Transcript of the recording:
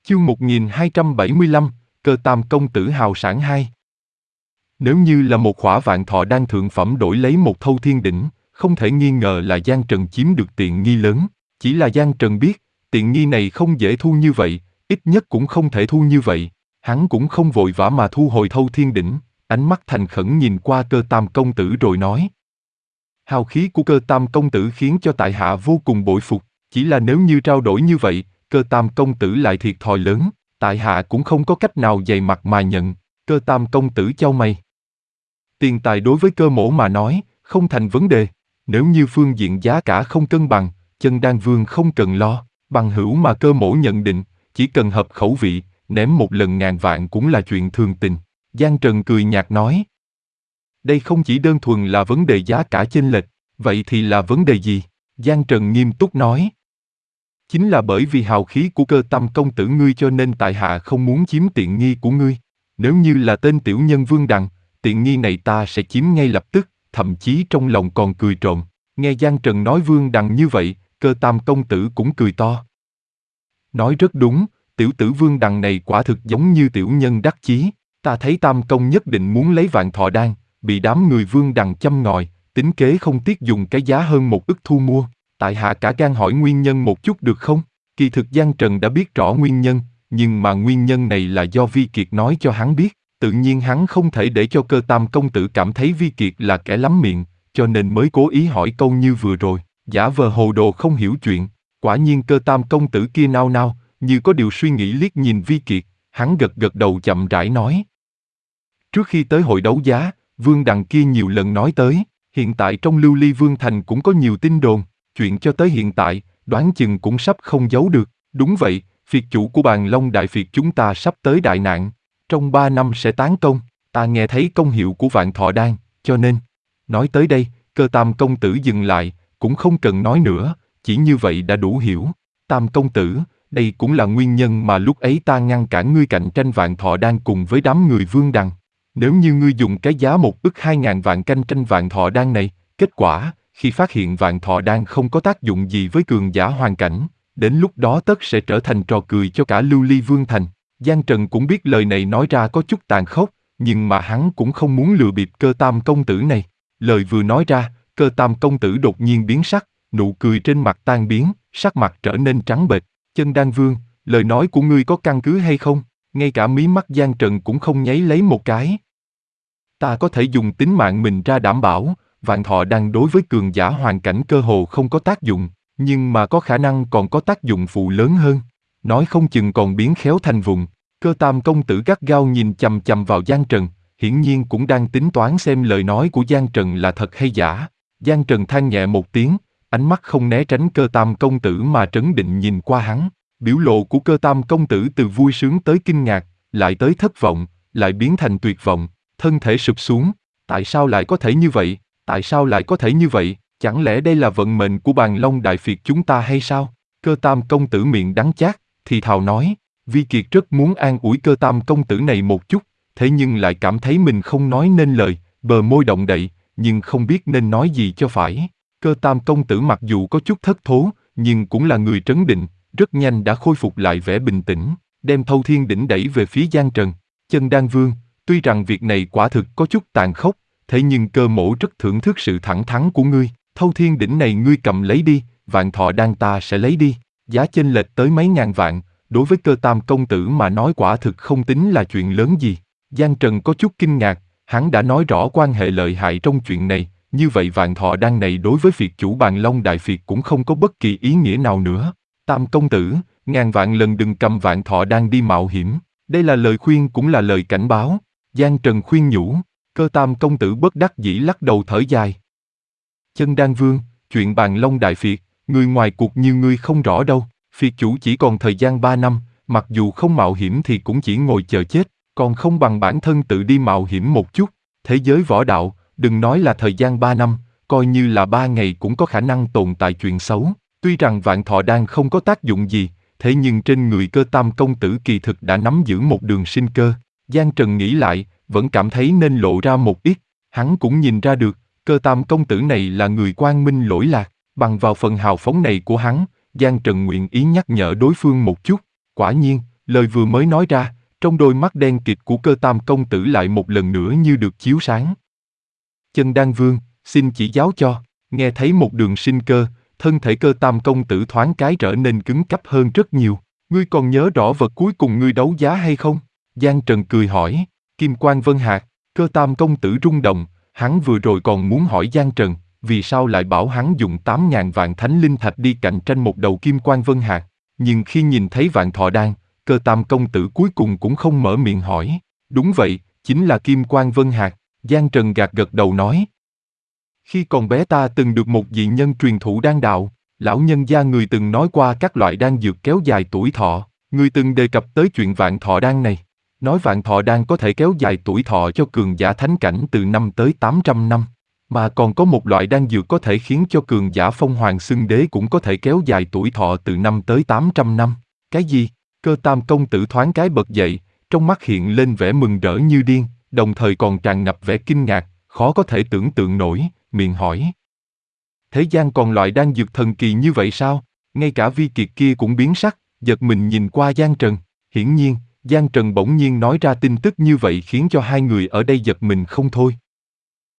Chương 1275, Cơ Tam Công Tử Hào Sản 2. Nếu như là một khỏa vạn thọ đan thượng phẩm đổi lấy một thâu thiên đỉnh, không thể nghi ngờ là Giang Trần chiếm được tiện nghi lớn. Chỉ là Giang Trần biết, tiện nghi này không dễ thu như vậy, ít nhất cũng không thể thu như vậy. Hắn cũng không vội vã mà thu hồi thâu thiên đỉnh, ánh mắt thành khẩn nhìn qua Cơ Tam Công Tử rồi nói. Hào khí của Cơ Tam Công Tử khiến cho tại hạ vô cùng bội phục, chỉ là nếu như trao đổi như vậy, Cơ Tam Công Tử lại thiệt thòi lớn, tại hạ cũng không có cách nào dày mặt mà nhận. Cơ Tam Công Tử chau mày. Tiền tài đối với Cơ mỗ mà nói, không thành vấn đề, nếu như phương diện giá cả không cân bằng, Chân Đan Vương không cần lo, bằng hữu mà Cơ mỗ nhận định, chỉ cần hợp khẩu vị, ném một lần ngàn vạn cũng là chuyện thường tình. Giang Trần cười nhạt nói. Đây không chỉ đơn thuần là vấn đề giá cả chênh lệch, vậy thì là vấn đề gì? Giang Trần nghiêm túc nói. Chính là bởi vì hào khí của Cơ Tam Công Tử ngươi cho nên tại hạ không muốn chiếm tiện nghi của ngươi. Nếu như là tên tiểu nhân Vương Đằng, tiện nghi này ta sẽ chiếm ngay lập tức, thậm chí trong lòng còn cười trộm. Nghe Giang Trần nói Vương Đằng như vậy, Cơ Tam Công Tử cũng cười to. Nói rất đúng, tiểu tử Vương Đằng này quả thực giống như tiểu nhân đắc chí. Ta thấy Tam Công nhất định muốn lấy vạn thọ đan, bị đám người Vương Đằng châm ngòi, tính kế không tiếc dùng cái giá hơn 1 ức thu mua. Tại hạ cả gan hỏi nguyên nhân một chút được không? Kỳ thực Giang Trần đã biết rõ nguyên nhân, nhưng mà nguyên nhân này là do Vi Kiệt nói cho hắn biết. Tự nhiên hắn không thể để cho Cơ Tam Công Tử cảm thấy Vi Kiệt là kẻ lắm miệng, cho nên mới cố ý hỏi câu như vừa rồi, giả vờ hồ đồ không hiểu chuyện. Quả nhiên Cơ Tam Công Tử kia nao nao, như có điều suy nghĩ liếc nhìn Vi Kiệt, hắn gật gật đầu chậm rãi nói. Trước khi tới hội đấu giá, Vương Đằng kia nhiều lần nói tới, hiện tại trong Lưu Ly Vương Thành cũng có nhiều tin đồn, chuyện cho tới hiện tại, đoán chừng cũng sắp không giấu được. Đúng vậy, phiệt chủ của Bàn Long Đại Phiệt chúng ta sắp tới đại nạn, trong 3 năm sẽ tán công, ta nghe thấy công hiệu của vạn thọ đan, cho nên, nói tới đây, Cơ Tam Công Tử dừng lại, cũng không cần nói nữa, chỉ như vậy đã đủ hiểu. Tam Công Tử, đây cũng là nguyên nhân mà lúc ấy ta ngăn cản ngươi cạnh tranh vạn thọ đan cùng với đám người Vương Đằng. Nếu như ngươi dùng cái giá 1 ức 2.000 vạn cạnh tranh vạn thọ đan này, kết quả, khi phát hiện vạn thọ đan không có tác dụng gì với cường giả hoàn cảnh, đến lúc đó tất sẽ trở thành trò cười cho cả Lưu Ly Vương Thành. Giang Trần cũng biết lời này nói ra có chút tàn khốc, nhưng mà hắn cũng không muốn lừa bịp Cơ Tam Công Tử này. Lời vừa nói ra, Cơ Tam Công Tử đột nhiên biến sắc, nụ cười trên mặt tan biến, sắc mặt trở nên trắng bệch. Chân Đan Vương, lời nói của ngươi có căn cứ hay không? Ngay cả mí mắt Giang Trần cũng không nháy lấy một cái. Ta có thể dùng tính mạng mình ra đảm bảo, vạn thọ đan đối với cường giả hoàn cảnh cơ hồ không có tác dụng, nhưng mà có khả năng còn có tác dụng phụ lớn hơn. Nói không chừng còn biến khéo thành vùng. Cơ Tam Công Tử gắt gao nhìn chằm chằm vào Giang Trần, hiển nhiên cũng đang tính toán xem lời nói của Giang Trần là thật hay giả. Giang Trần than nhẹ một tiếng, ánh mắt không né tránh Cơ Tam Công Tử mà trấn định nhìn qua hắn. Biểu lộ của Cơ Tam Công Tử từ vui sướng tới kinh ngạc, lại tới thất vọng, lại biến thành tuyệt vọng, thân thể sụp xuống. Tại sao lại có thể như vậy? Tại sao lại có thể như vậy? Chẳng lẽ đây là vận mệnh của Bàn Long Đại Phiệt chúng ta hay sao? Cơ Tam Công Tử miệng đắng chát, thì thào nói. Vi Kiệt rất muốn an ủi Cơ Tam Công Tử này một chút, thế nhưng lại cảm thấy mình không nói nên lời, bờ môi động đậy, nhưng không biết nên nói gì cho phải. Cơ Tam Công Tử mặc dù có chút thất thố, nhưng cũng là người trấn định, rất nhanh đã khôi phục lại vẻ bình tĩnh, đem thâu thiên đỉnh đẩy về phía Giang Trần. Chân Đan Vương, tuy rằng việc này quả thực có chút tàn khốc, thế nhưng Cơ mỗ rất thưởng thức sự thẳng thắn của ngươi. Thâu thiên đỉnh này ngươi cầm lấy đi, vạn thọ đan ta sẽ lấy đi. Giá chênh lệch tới mấy ngàn vạn, đối với Cơ Tam Công Tử mà nói quả thực không tính là chuyện lớn gì. Giang Trần có chút kinh ngạc, hắn đã nói rõ quan hệ lợi hại trong chuyện này, như vậy vạn thọ đan này đối với phiệt chủ Bàn Long Đại Phiệt cũng không có bất kỳ ý nghĩa nào nữa. Tam Công Tử, ngàn vạn lần đừng cầm vạn thọ đan đi mạo hiểm, đây là lời khuyên cũng là lời cảnh báo. Giang Trần khuyên nhủ. Cơ Tam Công Tử bất đắc dĩ lắc đầu thở dài. Chân Đan Vương, chuyện Bàn Long Đại Phiệt, người ngoài cuộc như ngươi không rõ đâu. Phiệt chủ chỉ còn thời gian 3 năm, mặc dù không mạo hiểm thì cũng chỉ ngồi chờ chết, còn không bằng bản thân tự đi mạo hiểm một chút. Thế giới võ đạo, đừng nói là thời gian 3 năm, coi như là 3 ngày cũng có khả năng tồn tại chuyện xấu. Tuy rằng vạn thọ đan không có tác dụng gì, thế nhưng trên người Cơ Tam Công Tử kỳ thực đã nắm giữ một đường sinh cơ. Giang Trần nghĩ lại, vẫn cảm thấy nên lộ ra một ít. Hắn cũng nhìn ra được, Cơ Tam Công Tử này là người quang minh lỗi lạc. Bằng vào phần hào phóng này của hắn, Giang Trần nguyện ý nhắc nhở đối phương một chút. Quả nhiên, Lời vừa mới nói ra, trong đôi mắt đen kịt của Cơ Tam công tử lại một lần nữa như được chiếu sáng. Chân Đan Vương, xin chỉ giáo cho. Nghe thấy một đường sinh cơ, thân thể Cơ Tam công tử thoáng cái trở nên cứng cáp hơn rất nhiều. Ngươi còn nhớ rõ vật cuối cùng ngươi đấu giá hay không? Giang Trần cười hỏi. Kim Quang Vân Hạc. Cơ Tam công tử rung động, hắn vừa rồi còn muốn hỏi Giang Trần, vì sao lại bảo hắn dùng 8.000 vạn thánh linh thạch đi cạnh tranh một đầu Kim Quang Vân Hạc. Nhưng khi nhìn thấy Vạn Thọ Đan, Cơ Tam công tử cuối cùng cũng không mở miệng hỏi. Đúng vậy, chính là Kim Quang Vân Hạc. Giang Trần gật đầu nói. Khi còn bé ta từng được một vị nhân truyền thụ đan đạo, lão nhân gia người từng nói qua các loại đan dược kéo dài tuổi thọ, người từng đề cập tới chuyện Vạn Thọ Đan này. Nói Vạn Thọ Đan có thể kéo dài tuổi thọ cho cường giả thánh cảnh từ 5 tới 800 năm. Mà còn có một loại đan dược có thể khiến cho cường giả phong hoàng xưng đế cũng có thể kéo dài tuổi thọ từ 5 tới 800 năm. Cái gì? Cơ Tam công tử thoáng cái bật dậy, trong mắt hiện lên vẻ mừng rỡ như điên, đồng thời còn tràn ngập vẻ kinh ngạc, khó có thể tưởng tượng nổi, miệng hỏi. Thế gian còn loại đan dược thần kỳ như vậy sao? Ngay cả Vi Kiệt kia cũng biến sắc, giật mình nhìn qua Giang Trần. Hiển nhiên, Giang Trần bỗng nhiên nói ra tin tức như vậy khiến cho hai người ở đây giật mình không thôi.